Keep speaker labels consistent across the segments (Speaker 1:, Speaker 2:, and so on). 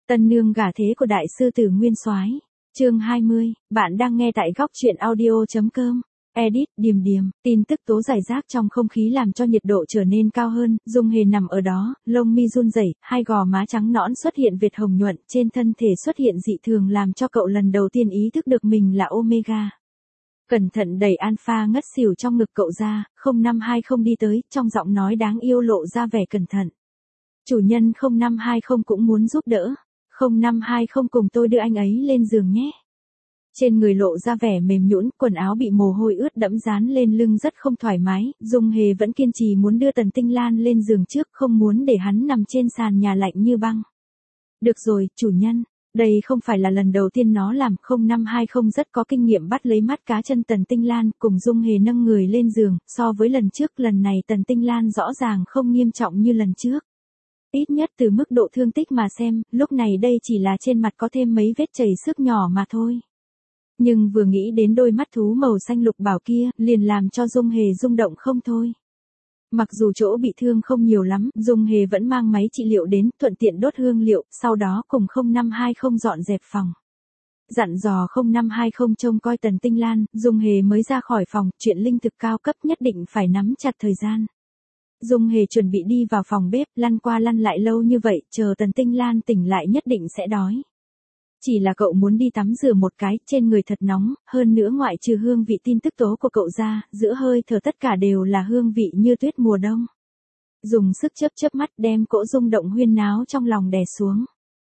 Speaker 1: Tân nương gả thế của đại sư tử Nguyên Soái. Chương 20, bạn đang nghe tại góc truyện audio.com. Edit, Điềm, tin tức tố rải rác trong không khí làm cho nhiệt độ trở nên cao hơn, Dung Hề nằm ở đó, lông mi run rẩy, hai gò má trắng nõn xuất hiện vệt hồng nhuận, trên thân thể xuất hiện dị thường làm cho cậu lần đầu tiên ý thức được mình là Omega. Cẩn thận đẩy Alpha ngất xỉu trong ngực cậu ra, 0520 đi tới, trong giọng nói đáng yêu lộ ra vẻ cẩn thận. Chủ nhân 0520 cũng muốn giúp đỡ. 0520 cùng tôi đưa anh ấy lên giường nhé. Trên người lộ ra vẻ mềm nhũn, quần áo bị mồ hôi ướt đẫm dán lên lưng rất không thoải mái, Dung Hề vẫn kiên trì muốn đưa Tần Tinh Lan lên giường trước, không muốn để hắn nằm trên sàn nhà lạnh như băng. Được rồi, chủ nhân, đây không phải là lần đầu tiên nó làm, 0520 rất có kinh nghiệm bắt lấy mắt cá chân Tần Tinh Lan, cùng Dung Hề nâng người lên giường, so với lần trước, lần này Tần Tinh Lan rõ ràng không nghiêm trọng như lần trước. Ít nhất từ mức độ thương tích mà xem, lúc này đây chỉ là trên mặt có thêm mấy vết chảy xước nhỏ mà thôi. Nhưng vừa nghĩ đến đôi mắt thú màu xanh lục bảo kia, liền làm cho Dung Hề rung động không thôi. Mặc dù chỗ bị thương không nhiều lắm, Dung Hề vẫn mang máy trị liệu đến, thuận tiện đốt hương liệu, sau đó cùng 0520 dọn dẹp phòng. Dặn dò 0520 trông coi Tần Tinh Lan, Dung Hề mới ra khỏi phòng, chuyện linh thực cao cấp nhất định phải nắm chặt thời gian. Dung Hề chuẩn bị đi vào phòng bếp, lăn qua lăn lại lâu như vậy, chờ Tần Tinh Lan tỉnh lại nhất định sẽ đói. Chỉ là cậu muốn đi tắm rửa một cái, trên người thật nóng, hơn nữa ngoại trừ hương vị tin tức tố của cậu ra, giữa hơi thở tất cả đều là hương vị như tuyết mùa đông. Dùng sức chớp mắt đem cỗ rung động huyên náo trong lòng đè xuống.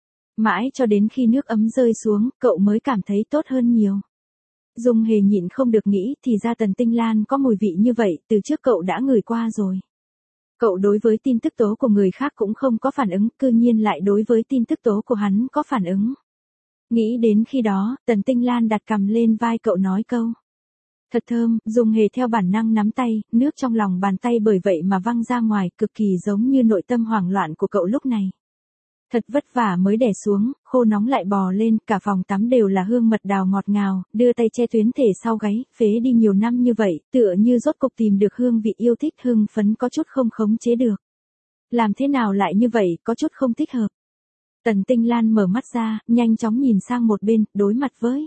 Speaker 1: Mãi cho đến khi nước ấm rơi xuống, cậu mới cảm thấy tốt hơn nhiều. Dung Hề nhịn không được nghĩ, thì ra Tần Tinh Lan có mùi vị như vậy, từ trước cậu đã ngửi qua rồi. Cậu đối với tin tức tố của người khác cũng không có phản ứng, cư nhiên lại đối với tin tức tố của hắn có phản ứng. Nghĩ đến khi đó, Tần Tinh Lan đặt cằm lên vai cậu nói câu. Thật thơm, Dung Hề theo bản năng nắm tay, nước trong lòng bàn tay bởi vậy mà văng ra ngoài, cực kỳ giống như nội tâm hoảng loạn của cậu lúc này. Thật vất vả mới đè xuống, khô nóng lại bò lên, cả phòng tắm đều là hương mật đào ngọt ngào, đưa tay che tuyến thể sau gáy, phế đi nhiều năm như vậy, tựa như rốt cục tìm được hương vị yêu thích, hưng phấn có chút không khống chế được. Làm thế nào lại như vậy, có chút không thích hợp. Tần Tinh Lan mở mắt ra, nhanh chóng nhìn sang một bên, đối mặt với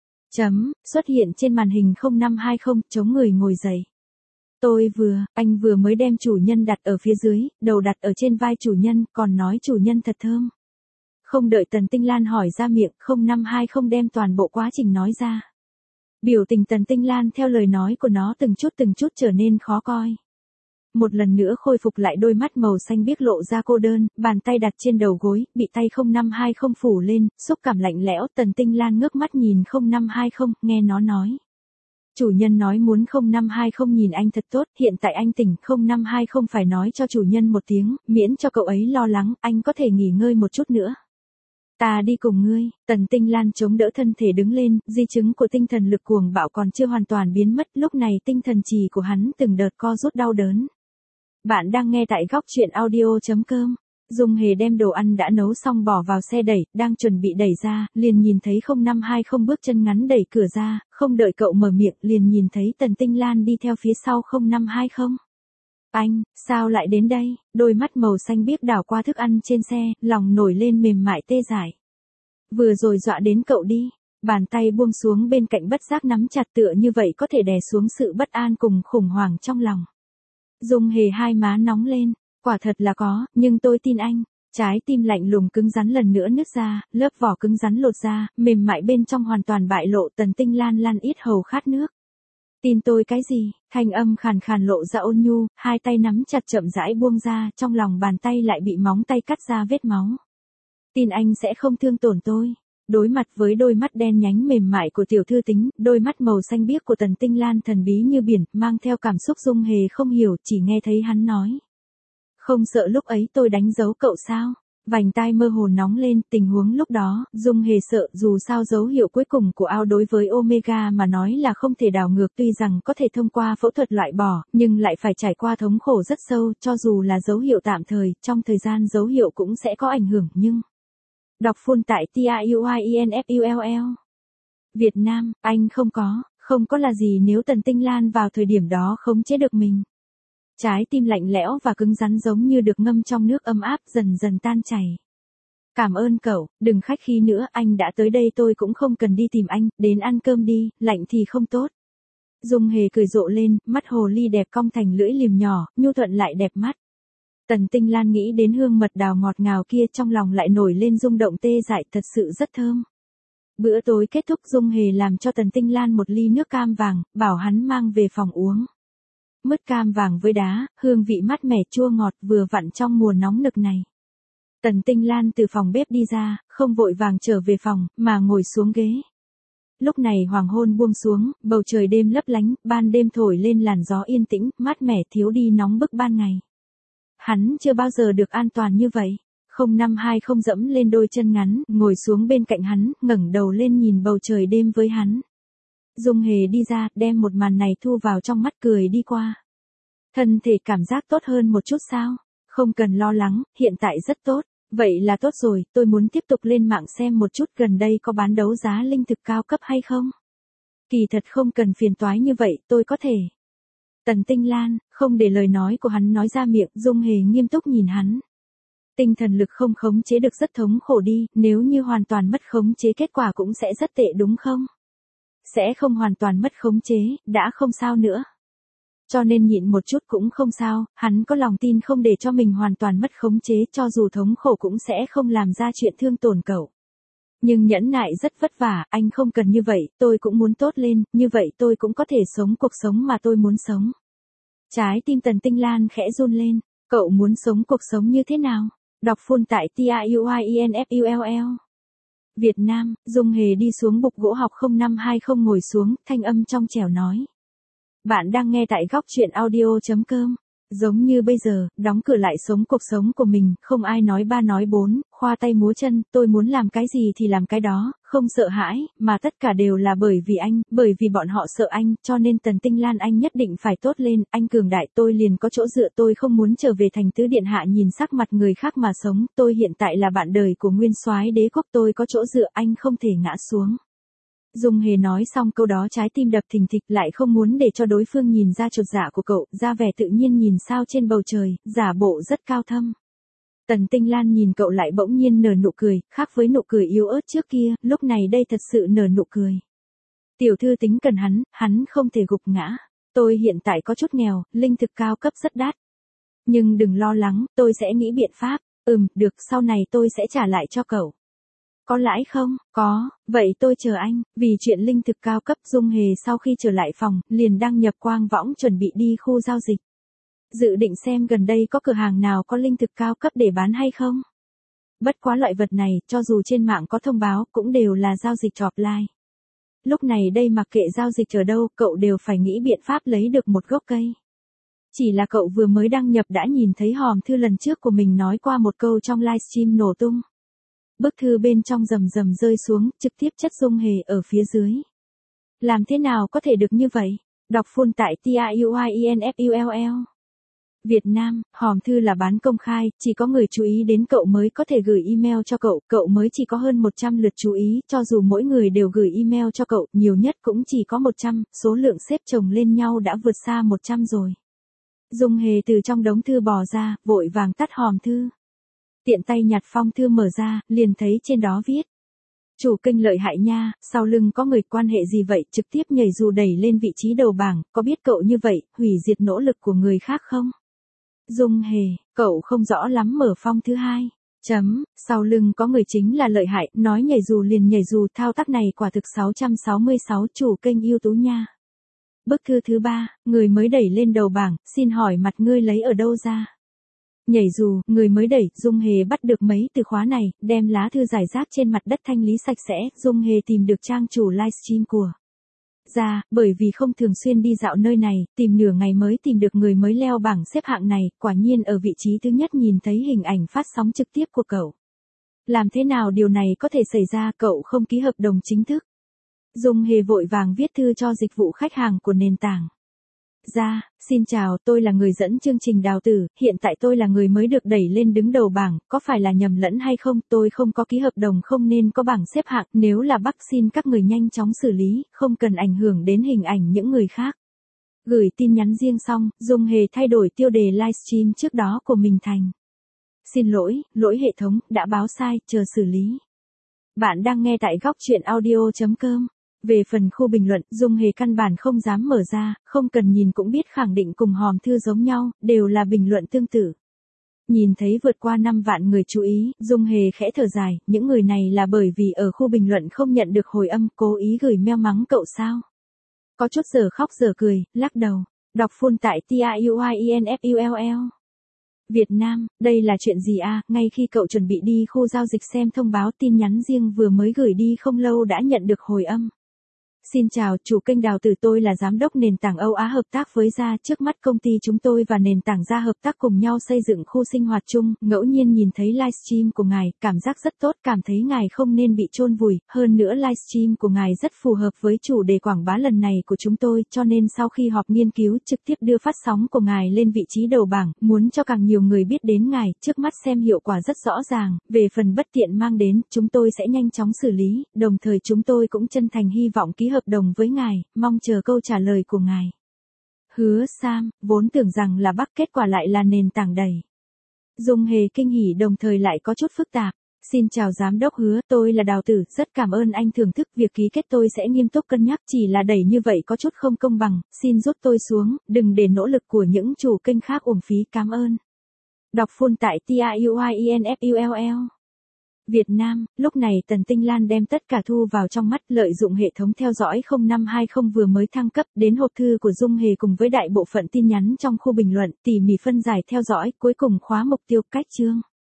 Speaker 1: xuất hiện trên màn hình 0520, chống người ngồi dậy. Anh vừa mới đem chủ nhân đặt ở phía dưới, đầu đặt ở trên vai chủ nhân, còn nói chủ nhân thật thơm. Không đợi Tần Tinh Lan hỏi ra miệng, 0520 đem toàn bộ quá trình nói ra. Biểu tình Tần Tinh Lan theo lời nói của nó từng chút trở nên khó coi. Một lần nữa khôi phục lại đôi mắt màu xanh biếc lộ ra cô đơn, bàn tay đặt trên đầu gối, bị tay 0520 phủ lên, xúc cảm lạnh lẽo, Tần Tinh Lan ngước mắt nhìn 0520, nghe nó nói. Chủ nhân nói muốn 0520 nhìn anh thật tốt, hiện tại anh tỉnh, 0520 phải nói cho chủ nhân một tiếng, miễn cho cậu ấy lo lắng, anh có thể nghỉ ngơi một chút nữa. Ta đi cùng ngươi. Tần Tinh Lan chống đỡ thân thể đứng lên, di chứng của tinh thần lực cuồng bạo còn chưa hoàn toàn biến mất, lúc này tinh thần trì của hắn từng đợt co rút đau đớn. Bạn đang nghe tại góc truyện audio.com. Dung Hề đem đồ ăn đã nấu xong bỏ vào xe đẩy, đang chuẩn bị đẩy ra, liền nhìn thấy 0520 bước chân ngắn đẩy cửa ra, không đợi cậu mở miệng, liền nhìn thấy Tần Tinh Lan đi theo phía sau 0520. Anh, sao lại đến đây? Đôi mắt màu xanh biếc đảo qua thức ăn trên xe, lòng nổi lên mềm mại tê dại. Vừa rồi dọa đến cậu đi. Bàn tay buông xuống bên cạnh bất giác nắm chặt, tựa như vậy có thể đè xuống sự bất an cùng khủng hoảng trong lòng. Dung Hề hai má nóng lên, quả thật là có, nhưng tôi tin anh. Trái tim lạnh lùng cứng rắn lần nữa nứt ra, lớp vỏ cứng rắn lột ra, mềm mại bên trong hoàn toàn bại lộ. Tần Tinh Lan lăn ít hầu khát nước. Tin tôi cái gì? Thanh âm khàn khàn lộ ra ôn nhu, hai tay nắm chặt chậm rãi buông ra, trong lòng bàn tay lại bị móng tay cắt ra vết máu. Tin anh sẽ không thương tổn tôi. Đối mặt với đôi mắt đen nhánh mềm mại của tiểu thư tính, đôi mắt màu xanh biếc của Tần Tinh Lan thần bí như biển, mang theo cảm xúc Dung Hề không hiểu, chỉ nghe thấy hắn nói. Không sợ lúc ấy tôi đánh dấu cậu sao? Vành tai mơ hồ nóng lên, tình huống lúc đó, Dung Hề sợ, dù sao dấu hiệu cuối cùng của ao đối với Omega mà nói là không thể đảo ngược, tuy rằng có thể thông qua phẫu thuật loại bỏ, nhưng lại phải trải qua thống khổ rất sâu, cho dù là dấu hiệu tạm thời, trong thời gian dấu hiệu cũng sẽ có ảnh hưởng, nhưng... Đọc full tại TIUIENFULL. Việt Nam, anh không có là gì nếu Tần Tinh Lan vào thời điểm đó khống chế được mình. Trái tim lạnh lẽo và cứng rắn giống như được ngâm trong nước ấm áp dần dần tan chảy. Cảm ơn cậu, đừng khách khí nữa, anh đã tới đây tôi cũng không cần đi tìm anh, đến ăn cơm đi, lạnh thì không tốt. Dung Hề cười rộ lên, mắt hồ ly đẹp cong thành lưỡi liềm nhỏ, nhu thuận lại đẹp mắt. Tần Tinh Lan nghĩ đến hương mật đào ngọt ngào kia trong lòng lại nổi lên rung động tê dại, thật sự rất thơm. Bữa tối kết thúc, Dung Hề làm cho Tần Tinh Lan một ly nước cam vàng, bảo hắn mang về phòng uống. Mứt cam vàng với đá, hương vị mát mẻ chua ngọt vừa vặn trong mùa nóng nực này. Tần Tinh Lan từ phòng bếp đi ra, không vội vàng trở về phòng, mà ngồi xuống ghế. Lúc này hoàng hôn buông xuống, bầu trời đêm lấp lánh, ban đêm thổi lên làn gió yên tĩnh, mát mẻ thiếu đi nóng bức ban ngày. Hắn chưa bao giờ được an toàn như vậy. 052 dẫm lên đôi chân ngắn, ngồi xuống bên cạnh hắn, ngẩng đầu lên nhìn bầu trời đêm với hắn. Dung Hề đi ra, đem một màn này thu vào trong mắt cười đi qua. Thân thể cảm giác tốt hơn một chút sao? Không cần lo lắng, hiện tại rất tốt. Vậy là tốt rồi, tôi muốn tiếp tục lên mạng xem một chút gần đây có bán đấu giá linh thực cao cấp hay không. Kỳ thật không cần phiền toái như vậy, tôi có thể. Tần Tinh Lan, không để lời nói của hắn nói ra miệng, Dung Hề nghiêm túc nhìn hắn. Tinh thần lực không khống chế được rất thống khổ đi, nếu như hoàn toàn mất khống chế kết quả cũng sẽ rất tệ đúng không? Sẽ không hoàn toàn mất khống chế, đã không sao nữa. Cho nên nhịn một chút cũng không sao, hắn có lòng tin không để cho mình hoàn toàn mất khống chế, cho dù thống khổ cũng sẽ không làm ra chuyện thương tổn cậu. Nhưng nhẫn nại rất vất vả, anh không cần như vậy, tôi cũng muốn tốt lên, như vậy tôi cũng có thể sống cuộc sống mà tôi muốn sống. Trái tim Tần Tinh Lan khẽ run lên, cậu muốn sống cuộc sống như thế nào? Đọc full tại TIUINFULL. Việt Nam, Dung Hề đi xuống bục gỗ học 0520 ngồi xuống, thanh âm trong trẻo nói. Bạn đang nghe tại góc truyện audio.com. Giống như bây giờ, đóng cửa lại sống cuộc sống của mình, không ai nói ba nói bốn, khoa tay múa chân, tôi muốn làm cái gì thì làm cái đó, không sợ hãi, mà tất cả đều là bởi vì anh, bởi vì bọn họ sợ anh, cho nên Tần Tinh Lan anh nhất định phải tốt lên, anh cường đại tôi liền có chỗ dựa, tôi không muốn trở về thành tứ điện hạ nhìn sắc mặt người khác mà sống, tôi hiện tại là bạn đời của nguyên soái đế quốc, tôi có chỗ dựa, anh không thể ngã xuống. Dung Hề nói xong câu đó trái tim đập thình thịch, lại không muốn để cho đối phương nhìn ra chột dạ của cậu, ra vẻ tự nhiên nhìn sao trên bầu trời, giả bộ rất cao thâm. Tần Tinh Lan nhìn cậu lại bỗng nhiên nở nụ cười, khác với nụ cười yếu ớt trước kia, lúc này đây thật sự nở nụ cười. Tiểu thư tính cần hắn không thể gục ngã. Tôi hiện tại có chút nghèo, linh thực cao cấp rất đắt. Nhưng đừng lo lắng, tôi sẽ nghĩ biện pháp. Được, sau này tôi sẽ trả lại cho cậu. Có lãi không? Có, vậy tôi chờ anh, vì chuyện linh thực cao cấp. Dung Hề sau khi trở lại phòng, liền đăng nhập quang võng chuẩn bị đi khu giao dịch. Dự định xem gần đây có cửa hàng nào có linh thực cao cấp để bán hay không. Bất quá loại vật này, cho dù trên mạng có thông báo, cũng đều là giao dịch offline. Lúc này đây mặc kệ giao dịch ở đâu, cậu đều phải nghĩ biện pháp lấy được một gốc cây. Chỉ là cậu vừa mới đăng nhập đã nhìn thấy hòm thư lần trước của mình nói qua một câu trong livestream nổ tung. Bức thư bên trong rầm rầm rơi xuống, trực tiếp chất Dung Hề ở phía dưới. Làm thế nào có thể được như vậy? Đọc full tại TIUINFULL. Việt Nam, hòm thư là bán công khai, chỉ có người chú ý đến cậu mới có thể gửi email cho cậu mới chỉ có hơn 100 lượt chú ý, cho dù mỗi người đều gửi email cho cậu, nhiều nhất cũng chỉ có 100, số lượng xếp chồng lên nhau đã vượt xa 100 rồi. Dung Hề từ trong đống thư bò ra, vội vàng tắt hòm thư. Tiện tay nhặt phong thư mở ra, liền thấy trên đó viết. Chủ kênh lợi hại nha, sau lưng có người quan hệ gì vậy, trực tiếp nhảy dù đẩy lên vị trí đầu bảng, có biết cậu như vậy, hủy diệt nỗ lực của người khác không? Dung Hề, cậu không rõ lắm mở phong thứ hai. Sau lưng có người chính là lợi hại, nói nhảy dù liền nhảy dù, thao tác này quả thực 666 chủ kênh ưu tú nha. Bức thư thứ 3, người mới đẩy lên đầu bảng, xin hỏi mặt ngươi lấy ở đâu ra? Nhảy dù, người mới đẩy, Dung Hề bắt được mấy từ khóa này, đem lá thư giải rác trên mặt đất thanh lý sạch sẽ, Dung Hề tìm được trang chủ livestream của ra, bởi vì không thường xuyên đi dạo nơi này, tìm nửa ngày mới tìm được người mới leo bảng xếp hạng này, quả nhiên ở vị trí thứ nhất nhìn thấy hình ảnh phát sóng trực tiếp của cậu. Làm thế nào điều này có thể xảy ra, cậu không ký hợp đồng chính thức? Dung Hề vội vàng viết thư cho dịch vụ khách hàng của nền tảng. Ra, xin chào, tôi là người dẫn chương trình đào tử, hiện tại tôi là người mới được đẩy lên đứng đầu bảng, có phải là nhầm lẫn hay không, tôi không có ký hợp đồng không nên có bảng xếp hạng, nếu là bug xin các người nhanh chóng xử lý, không cần ảnh hưởng đến hình ảnh những người khác. Gửi tin nhắn riêng xong, Dung Hề thay đổi tiêu đề livestream trước đó của mình thành Xin lỗi, lỗi hệ thống, đã báo sai, chờ xử lý. Bạn đang nghe tại góc chuyện audio.com. Về phần khu bình luận, Dung Hề căn bản không dám mở ra, không cần nhìn cũng biết khẳng định cùng hòm thư giống nhau, đều là bình luận tương tự. Nhìn thấy vượt qua 5 vạn người chú ý, Dung Hề khẽ thở dài, những người này là bởi vì ở khu bình luận không nhận được hồi âm, cố ý gửi mail mắng cậu sao? Có chút giờ khóc giờ cười, lắc đầu. Đọc full tại TIUINFULL. Việt Nam, đây là chuyện gì à? Ngay khi cậu chuẩn bị đi khu giao dịch xem thông báo tin nhắn riêng vừa mới gửi đi không lâu đã nhận được hồi âm. Xin chào, chủ kênh Đào Tử, tôi là giám đốc nền tảng Âu Á hợp tác với Gia. Trước mắt công ty chúng tôi và nền tảng Gia hợp tác cùng nhau xây dựng khu sinh hoạt chung. Ngẫu nhiên nhìn thấy livestream của ngài, cảm giác rất tốt, cảm thấy ngài không nên bị chôn vùi. Hơn nữa livestream của ngài rất phù hợp với chủ đề quảng bá lần này của chúng tôi, cho nên sau khi họp nghiên cứu trực tiếp đưa phát sóng của ngài lên vị trí đầu bảng, muốn cho càng nhiều người biết đến ngài. Trước mắt xem hiệu quả rất rõ ràng. Về phần bất tiện mang đến, chúng tôi sẽ nhanh chóng xử lý, đồng thời chúng tôi cũng chân thành hy vọng ký hợp đồng với ngài, mong chờ câu trả lời của ngài. Hứa Sam, vốn tưởng rằng là Bắc, kết quả lại là nền tảng đẩy. Dung Hề kinh hỉ đồng thời lại có chút phức tạp. Xin chào giám đốc Hứa, tôi là Đào Tử, rất cảm ơn anh thưởng thức, việc ký kết tôi sẽ nghiêm túc cân nhắc, chỉ là đẩy như vậy có chút không công bằng, xin rút tôi xuống, đừng để nỗ lực của những chủ kênh khác uổng phí, cảm ơn. Đọc full tại TIUINFULL. Việt Nam, lúc này Tần Tinh Lan đem tất cả thu vào trong mắt, lợi dụng hệ thống theo dõi 0520 vừa mới thăng cấp, đến hộp thư của Dung Hề cùng với đại bộ phận tin nhắn trong khu bình luận, tỉ mỉ phân giải theo dõi, cuối cùng khóa mục tiêu, cách chương.